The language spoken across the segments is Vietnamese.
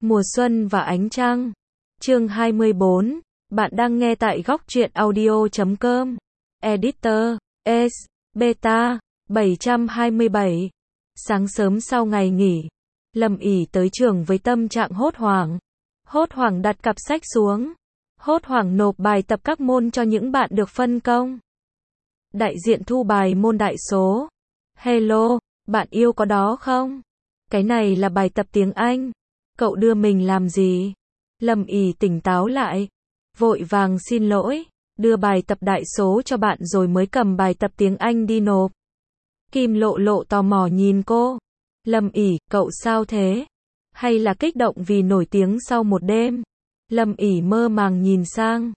Mùa xuân và ánh trăng. Chương 24. Bạn đang nghe tại góc truyện audio.com. Editor S. Beta 727. Sáng sớm sau ngày nghỉ, Lâm ỉ tới trường với tâm trạng hốt hoảng. Hốt hoảng đặt cặp sách xuống. Hốt hoảng nộp bài tập các môn cho những bạn được phân công. Đại diện thu bài môn đại số. Hello, bạn yêu có đó không? Cái này là bài tập tiếng Anh. Cậu đưa mình làm gì? Lâm ỉ tỉnh táo lại. Vội vàng xin lỗi. Đưa bài tập đại số cho bạn rồi mới cầm bài tập tiếng Anh đi nộp. Kim Lộ Lộ tò mò nhìn cô. Lâm ỉ, cậu sao thế? Hay là kích động vì nổi tiếng sau một đêm? Lâm ỉ mơ màng nhìn sang.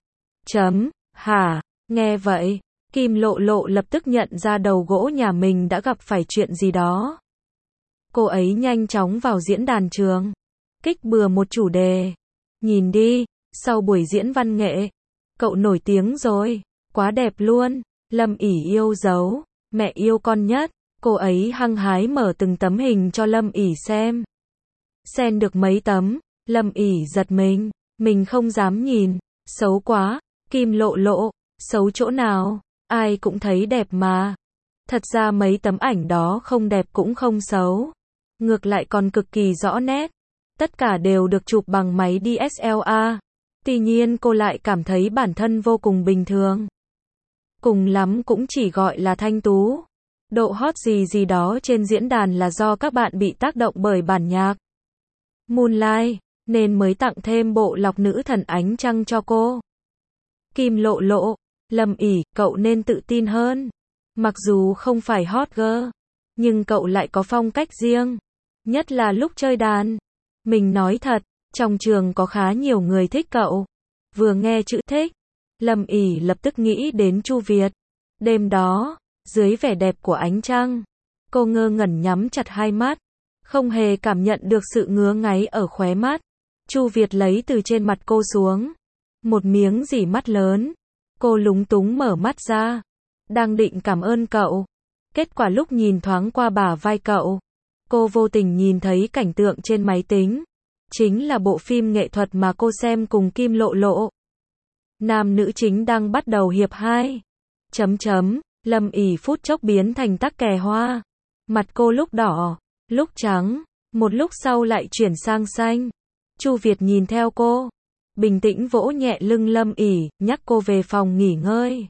Hả? Nghe vậy, Kim Lộ Lộ lập tức nhận ra đầu gỗ nhà mình đã gặp phải chuyện gì đó. Cô ấy nhanh chóng vào diễn đàn trường. Kích bừa một chủ đề. Nhìn đi, sau buổi diễn văn nghệ, cậu nổi tiếng rồi, quá đẹp luôn. Lâm ỉ yêu dấu, mẹ yêu con nhất. Cô ấy hăng hái mở từng tấm hình cho Lâm ỉ xem. Xem được mấy tấm, Lâm ỉ giật mình không dám nhìn, xấu quá. Kim Lộ Lộ, xấu chỗ nào, ai cũng thấy đẹp mà. Thật ra mấy tấm ảnh đó không đẹp cũng không xấu, ngược lại còn cực kỳ rõ nét. Tất cả đều được chụp bằng máy DSLR. Tuy nhiên cô lại cảm thấy bản thân vô cùng bình thường. Cùng lắm cũng chỉ gọi là thanh tú. Độ hot gì đó trên diễn đàn là do các bạn bị tác động bởi bản nhạc Moonlight, nên mới tặng thêm bộ lọc nữ thần ánh trăng cho cô. Kim Lộ Lộ, Lâm ỉ, cậu nên tự tin hơn. Mặc dù không phải hot girl, nhưng cậu lại có phong cách riêng. Nhất là lúc chơi đàn. Mình nói thật, trong trường có khá nhiều người thích cậu. Vừa nghe chữ thích, Lâm ỉ lập tức nghĩ đến Chu Việt. Đêm đó, dưới vẻ đẹp của ánh trăng, cô ngơ ngẩn nhắm chặt hai mắt, không hề cảm nhận được sự ngứa ngáy ở khóe mắt. Chu Việt lấy từ trên mặt cô xuống một miếng dỉ mắt lớn. Cô lúng túng mở mắt ra, đang định cảm ơn cậu. Kết quả lúc nhìn thoáng qua bả vai cậu, cô vô tình nhìn thấy cảnh tượng trên máy tính. Chính là bộ phim nghệ thuật mà cô xem cùng Kim Lộ Lộ. Nam nữ chính đang bắt đầu hiệp 2. Lâm ỉ phút chốc biến thành tắc kè hoa. Mặt cô lúc đỏ, lúc trắng, một lúc sau lại chuyển sang xanh. Chu Việt nhìn theo cô, bình tĩnh vỗ nhẹ lưng Lâm ỉ, nhắc cô về phòng nghỉ ngơi.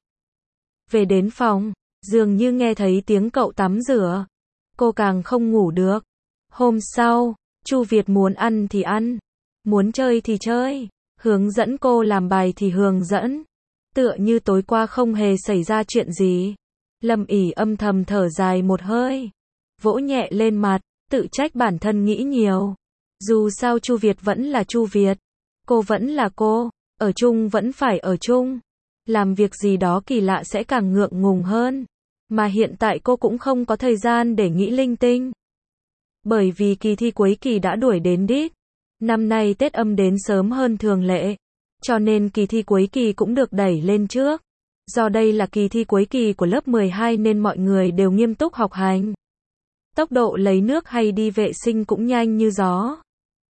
Về đến phòng, dường như nghe thấy tiếng cậu tắm rửa. Cô càng không ngủ được. Hôm sau, Chu Việt muốn ăn thì ăn, muốn chơi thì chơi, hướng dẫn cô làm bài thì hướng dẫn. Tựa như tối qua không hề xảy ra chuyện gì. Lâm ỉ âm thầm thở dài một hơi, vỗ nhẹ lên mặt, tự trách bản thân nghĩ nhiều. Dù sao Chu Việt vẫn là Chu Việt, cô vẫn là cô, ở chung vẫn phải ở chung. Làm việc gì đó kỳ lạ sẽ càng ngượng ngùng hơn. Mà hiện tại cô cũng không có thời gian để nghĩ linh tinh. Bởi vì kỳ thi cuối kỳ đã đuổi đến đích. Năm nay Tết Âm đến sớm hơn thường lệ, cho nên kỳ thi cuối kỳ cũng được đẩy lên trước. Do đây là kỳ thi cuối kỳ của lớp 12 nên mọi người đều nghiêm túc học hành. Tốc độ lấy nước hay đi vệ sinh cũng nhanh như gió.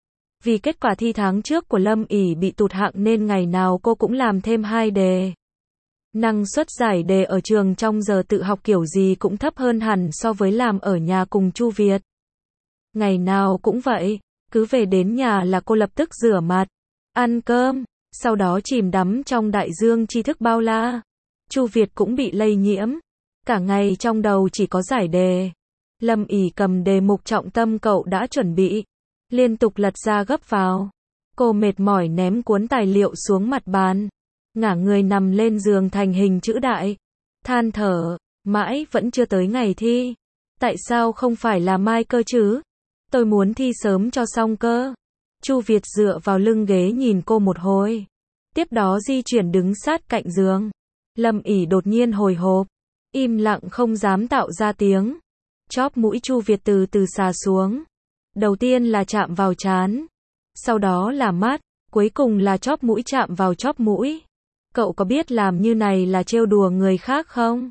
Vì kết quả thi tháng trước của Lâm ỉ bị tụt hạng nên ngày nào cô cũng làm thêm 2 đề. Năng suất giải đề ở trường trong giờ tự học kiểu gì cũng thấp hơn hẳn so với làm ở nhà cùng Chu Việt. Ngày nào cũng vậy, cứ về đến nhà là cô lập tức rửa mặt, ăn cơm, sau đó chìm đắm trong đại dương tri thức bao la. Chu Việt cũng bị lây nhiễm, cả ngày trong đầu chỉ có giải đề. Lâm ỉ cầm đề mục trọng tâm cậu đã chuẩn bị, liên tục lật ra gấp vào. Cô mệt mỏi ném cuốn tài liệu xuống mặt bàn, ngả người nằm lên giường thành hình chữ đại, than thở, mãi vẫn chưa tới ngày thi. Tại sao không phải là mai cơ chứ? Tôi muốn thi sớm cho xong cơ. Chu Việt dựa vào lưng ghế nhìn cô một hồi, tiếp đó di chuyển đứng sát cạnh giường. Lâm ỉ đột nhiên hồi hộp, im lặng không dám tạo ra tiếng. Chóp mũi Chu Việt từ từ xà xuống. Đầu tiên là chạm vào trán, sau đó là mắt, cuối cùng là chóp mũi chạm vào chóp mũi. Cậu có biết làm như này là trêu đùa người khác không?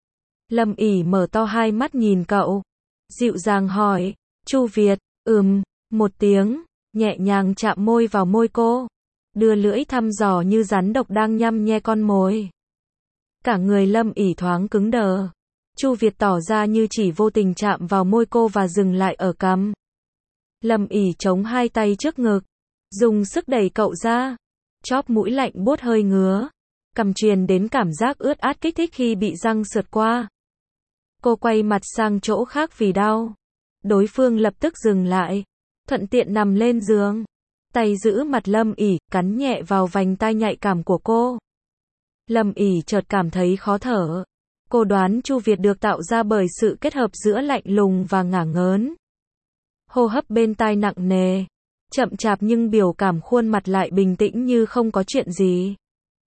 Lâm ỉ mở to hai mắt nhìn cậu, dịu dàng hỏi. Chu Việt, một tiếng, nhẹ nhàng chạm môi vào môi cô, đưa lưỡi thăm dò như rắn độc đang nhăm nhe con mồi. Cả người Lâm ỉ thoáng cứng đờ. Chu Việt tỏ ra như chỉ vô tình chạm vào môi cô và dừng lại ở cằm. Lâm ỉ chống hai tay trước ngực, dùng sức đẩy cậu ra. Chóp mũi lạnh buốt hơi ngứa, cằm truyền đến cảm giác ướt át kích thích khi bị răng sượt qua. Cô quay mặt sang chỗ khác vì đau. Đối phương lập tức dừng lại, thuận tiện nằm lên giường, tay giữ mặt Lâm ỉ, cắn nhẹ vào vành tai nhạy cảm của cô. Lâm ỉ chợt cảm thấy khó thở. Cô đoán Chu Việt được tạo ra bởi sự kết hợp giữa lạnh lùng và ngả ngớn. Hô hấp bên tai nặng nề, chậm chạp nhưng biểu cảm khuôn mặt lại bình tĩnh như không có chuyện gì.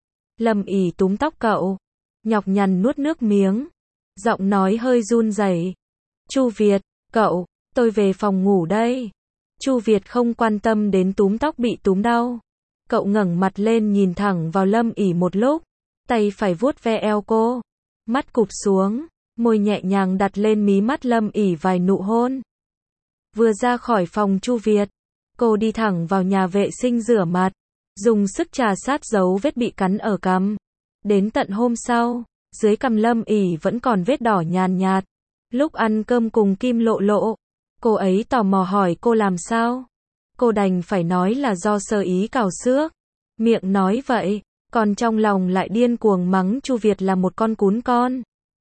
Lâm ỉ túm tóc cậu, nhọc nhằn nuốt nước miếng, giọng nói hơi run rẩy. Chu Việt, cậu, tôi về phòng ngủ đây. Chu Việt không quan tâm đến túm tóc bị túm đau. Cậu ngẩng mặt lên nhìn thẳng vào Lâm ỉ một lúc, tay phải vuốt ve eo cô, mắt cụp xuống, môi nhẹ nhàng đặt lên mí mắt Lâm ỉ vài nụ hôn. Vừa ra khỏi phòng Chu Việt, cô đi thẳng vào nhà vệ sinh rửa mặt, dùng sức chà sát dấu vết bị cắn ở cằm. Đến tận hôm sau, dưới cằm Lâm ỉ vẫn còn vết đỏ nhàn nhạt. Lúc ăn cơm cùng Kim Lộ Lộ, cô ấy tò mò hỏi cô làm sao. Cô đành phải nói là do sơ ý cào xước. Miệng nói vậy, còn trong lòng lại điên cuồng mắng Chu Việt là một con cún con.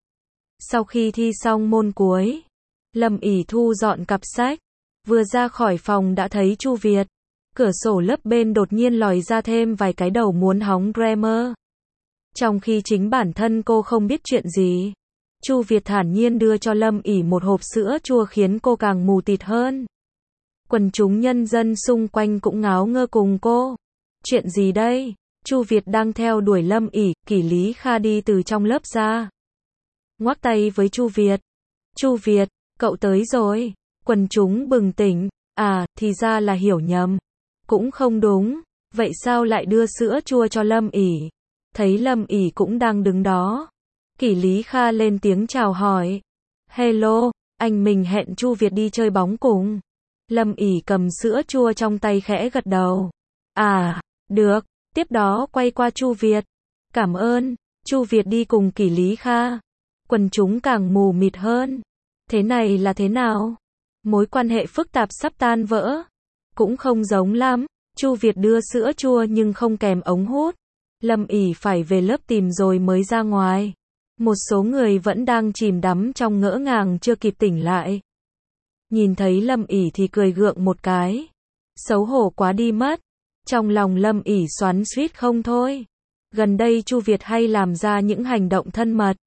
Sau khi thi xong môn cuối, Lâm ỉ thu dọn cặp sách, vừa ra khỏi phòng đã thấy Chu Việt. Cửa sổ lớp bên đột nhiên lòi ra thêm vài cái đầu muốn hóng grammar. Trong khi chính bản thân cô không biết chuyện gì, Chu Việt thản nhiên đưa cho Lâm ỉ một hộp sữa chua khiến cô càng mù tịt hơn. Quần chúng nhân dân xung quanh cũng ngáo ngơ cùng cô. Chuyện gì đây? Chu Việt đang theo đuổi Lâm ỉ, Kỷ Lý Kha đi từ trong lớp ra. Ngoắc tay với Chu Việt. Chu Việt, cậu tới rồi. Quần chúng bừng tỉnh. À, thì ra là hiểu nhầm. Cũng không đúng. Vậy sao lại đưa sữa chua cho Lâm ỉ? Thấy Lâm ỉ cũng đang đứng đó, Kỷ Lý Kha lên tiếng chào hỏi. Hello, anh mình hẹn Chu Việt đi chơi bóng cùng. Lâm ỉ cầm sữa chua trong tay khẽ gật đầu. À, được. Tiếp đó quay qua Chu Việt. Cảm ơn. Chu Việt đi cùng Kỷ Lý Kha. Quần chúng càng mù mịt hơn. Thế này là thế nào? Mối quan hệ phức tạp sắp tan vỡ. Cũng không giống lắm. Chu Việt đưa sữa chua nhưng không kèm ống hút. Lâm ỉ phải về lớp tìm rồi mới ra ngoài. Một số người vẫn đang chìm đắm trong ngỡ ngàng chưa kịp tỉnh lại. Nhìn thấy Lâm ỉ thì cười gượng một cái. Xấu hổ quá đi mất. Trong lòng Lâm ỉ xoắn xuýt không thôi. Gần đây Chu Việt hay làm ra những hành động thân mật.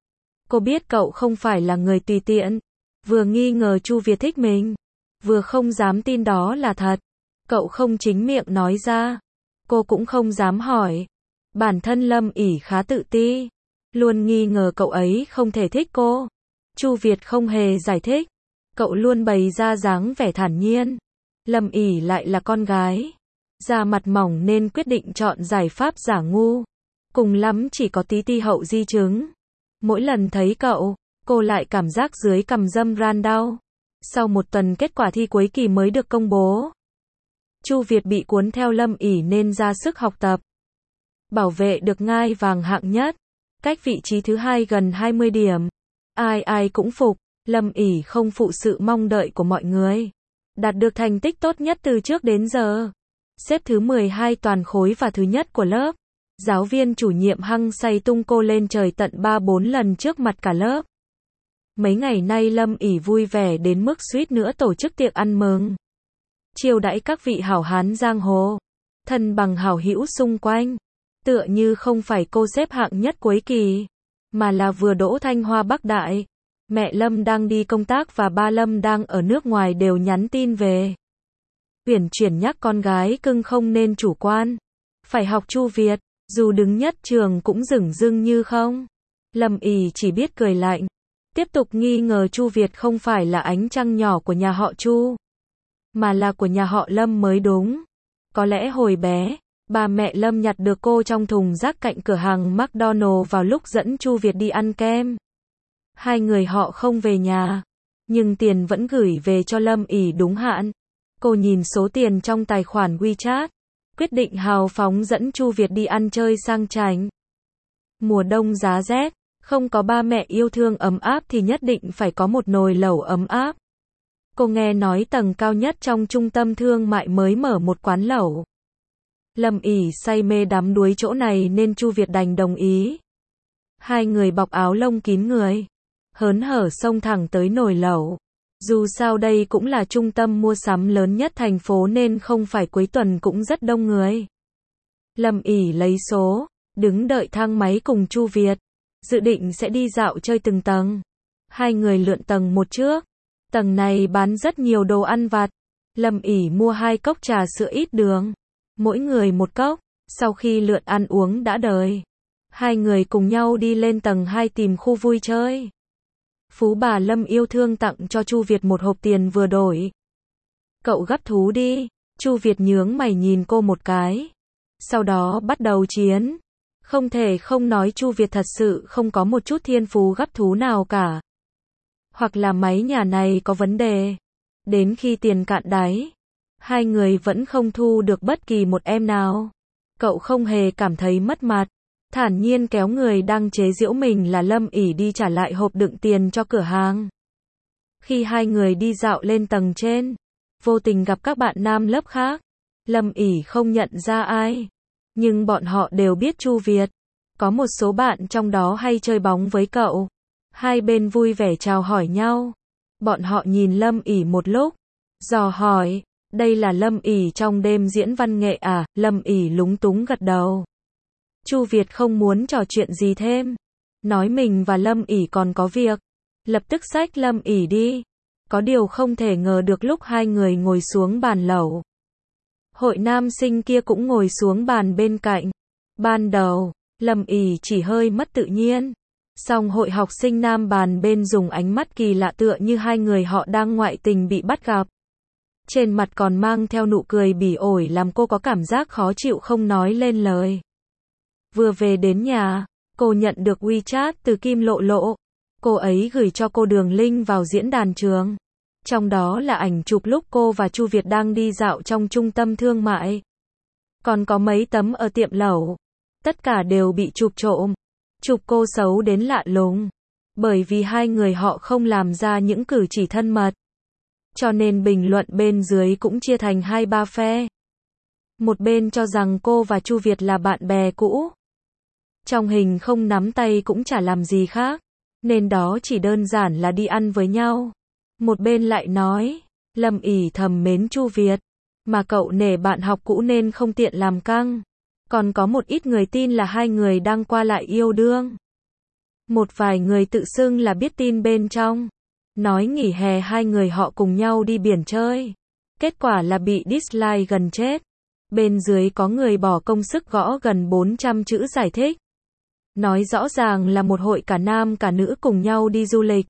Cô biết cậu không phải là người tùy tiện. Vừa nghi ngờ Chu Việt thích mình, vừa không dám tin đó là thật. Cậu không chính miệng nói ra. Cô cũng không dám hỏi. Bản thân Lâm ỉ khá tự ti, luôn nghi ngờ cậu ấy không thể thích cô. Chu Việt không hề giải thích. Cậu luôn bày ra dáng vẻ thản nhiên. Lâm ỉ lại là con gái, da mặt mỏng nên quyết định chọn giải pháp giả ngu. Cùng lắm chỉ có tí ti hậu di chứng. Mỗi lần thấy cậu, cô lại cảm giác dưới cằm dâm ran đau. Sau một tuần kết quả thi cuối kỳ mới được công bố, Chu Việt bị cuốn theo Lâm ỉ nên ra sức học tập. Bảo vệ được ngai vàng hạng nhất, cách vị trí thứ hai gần 20 điểm. Ai ai cũng phục. Lâm ỉ không phụ sự mong đợi của mọi người, đạt được thành tích tốt nhất từ trước đến giờ. Xếp thứ 12 toàn khối và thứ nhất của lớp. Giáo viên chủ nhiệm hăng say tung cô lên trời tận 3-4 lần trước mặt cả lớp. Mấy ngày nay Lâm ỉ vui vẻ đến mức suýt nữa tổ chức tiệc ăn mừng, chiêu đãi các vị hảo hán giang hồ, thân bằng hảo hữu xung quanh. Tựa như không phải cô xếp hạng nhất cuối kỳ, mà là vừa đỗ Thanh Hoa Bắc Đại. Mẹ Lâm đang đi công tác và ba Lâm đang ở nước ngoài đều nhắn tin về. Uyển chuyển nhắc con gái cưng không nên chủ quan, phải học Chu Việt, dù đứng nhất trường cũng dửng dưng như không. Lâm ỉ chỉ biết cười lạnh, tiếp tục nghi ngờ Chu Việt không phải là ánh trăng nhỏ của nhà họ Chu, mà là của nhà họ Lâm mới đúng. Có lẽ hồi bé, ba mẹ Lâm nhặt được cô trong thùng rác cạnh cửa hàng McDonald vào lúc dẫn Chu Việt đi ăn kem. Hai người họ không về nhà, nhưng tiền vẫn gửi về cho Lâm ỉ đúng hạn. Cô nhìn số tiền trong tài khoản WeChat, quyết định hào phóng dẫn Chu Việt đi ăn chơi sang chảnh. Mùa đông giá rét, không có ba mẹ yêu thương ấm áp thì nhất định phải có một nồi lẩu ấm áp. Cô nghe nói tầng cao nhất trong trung tâm thương mại mới mở một quán lẩu. Lâm ỉ say mê đắm đuối chỗ này nên Chu Việt đành đồng ý. Hai người bọc áo lông kín người, hớn hở xông thẳng tới nồi lẩu. Dù sao đây cũng là trung tâm mua sắm lớn nhất thành phố nên không phải cuối tuần cũng rất đông người. Lâm ỉ lấy số, đứng đợi thang máy cùng Chu Việt, dự định sẽ đi dạo chơi từng tầng. Hai người lượn tầng một trước. Tầng này bán rất nhiều đồ ăn vặt. Lâm ỉ mua 2 cốc trà sữa ít đường, mỗi người một cốc. Sau khi lượn ăn uống đã đời, hai người cùng nhau đi lên tầng 2 tìm khu vui chơi. Phú bà Lâm yêu thương tặng cho Chu Việt một hộp tiền vừa đổi. Cậu gắp thú đi. Chu Việt nhướng mày nhìn cô một cái. Sau đó bắt đầu chiến. Không thể không nói Chu Việt thật sự không có một chút thiên phú gắp thú nào cả. Hoặc là máy nhà này có vấn đề. Đến khi tiền cạn đáy, hai người vẫn không thu được bất kỳ một em nào. Cậu không hề cảm thấy mất mặt, thản nhiên kéo người đang chế giễu mình là Lâm ỉ đi trả lại hộp đựng tiền cho cửa hàng. Khi hai người đi dạo lên tầng trên, vô tình gặp các bạn nam lớp khác. Lâm ỉ không nhận ra ai, nhưng bọn họ đều biết Chu Việt. Có một số bạn trong đó hay chơi bóng với cậu. Hai bên vui vẻ chào hỏi nhau. Bọn họ nhìn Lâm ỉ một lúc, dò hỏi, đây là Lâm ỉ trong đêm diễn văn nghệ à? Lâm ỉ lúng túng gật đầu. Chu Việt không muốn trò chuyện gì thêm, nói mình và Lâm ỉ còn có việc, lập tức xách Lâm ỉ đi. Có điều không thể ngờ được lúc hai người ngồi xuống bàn lẩu, hội nam sinh kia cũng ngồi xuống bàn bên cạnh. Ban đầu, Lâm ỉ chỉ hơi mất tự nhiên. Song hội học sinh nam bàn bên dùng ánh mắt kỳ lạ tựa như hai người họ đang ngoại tình bị bắt gặp. Trên mặt còn mang theo nụ cười bỉ ổi làm cô có cảm giác khó chịu không nói lên lời. Vừa về đến nhà, cô nhận được WeChat từ Kim Lộ Lộ. Cô ấy gửi cho cô đường link vào diễn đàn trường. Trong đó là ảnh chụp lúc cô và Chu Việt đang đi dạo trong trung tâm thương mại. Còn có mấy tấm ở tiệm lẩu. Tất cả đều bị chụp trộm. Chụp cô xấu đến lạ lùng. Bởi vì hai người họ không làm ra những cử chỉ thân mật. Cho nên bình luận bên dưới cũng chia thành 2-3 phe. Một bên cho rằng cô và Chu Việt là bạn bè cũ. Trong hình không nắm tay cũng chả làm gì khác. Nên đó chỉ đơn giản là đi ăn với nhau. Một bên lại nói, Lâm ỉ thầm mến Chu Việt, mà cậu nể bạn học cũ nên không tiện làm căng. Còn có một ít người tin là hai người đang qua lại yêu đương. Một vài người tự xưng là biết tin bên trong, nói nghỉ hè hai người họ cùng nhau đi biển chơi. Kết quả là bị dislike gần chết. Bên dưới có người bỏ công sức gõ gần 400 chữ giải thích. Nói rõ ràng là một hội cả nam cả nữ cùng nhau đi du lịch.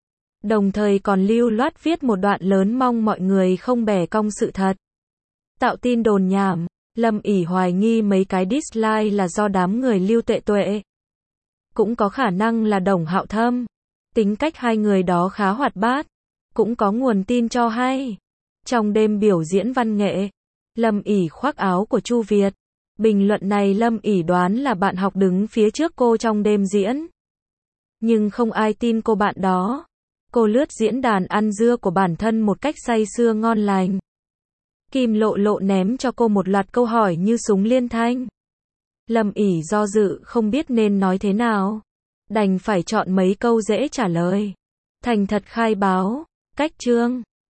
Đồng thời còn lưu loát viết một đoạn lớn mong mọi người không bẻ cong sự thật. Tạo tin đồn nhảm. Lâm ỉ hoài nghi mấy cái dislike là do đám người Lưu Tuệ Tuệ. Cũng có khả năng là Đồng Hạo Thâm. Tính cách hai người đó khá hoạt bát. Cũng có nguồn tin cho hay. Trong đêm biểu diễn văn nghệ, Lâm ỉ khoác áo của Chu Việt. Bình luận này Lâm ỉ đoán là bạn học đứng phía trước cô trong đêm diễn. Nhưng không ai tin cô bạn đó. Cô lướt diễn đàn ăn dưa của bản thân một cách say sưa ngon lành. Kim Lộ Lộ ném cho cô một loạt câu hỏi như súng liên thanh. Lâm ỉ do dự không biết nên nói thế nào. Đành phải chọn mấy câu dễ trả lời. Thành thật khai báo, cách chương.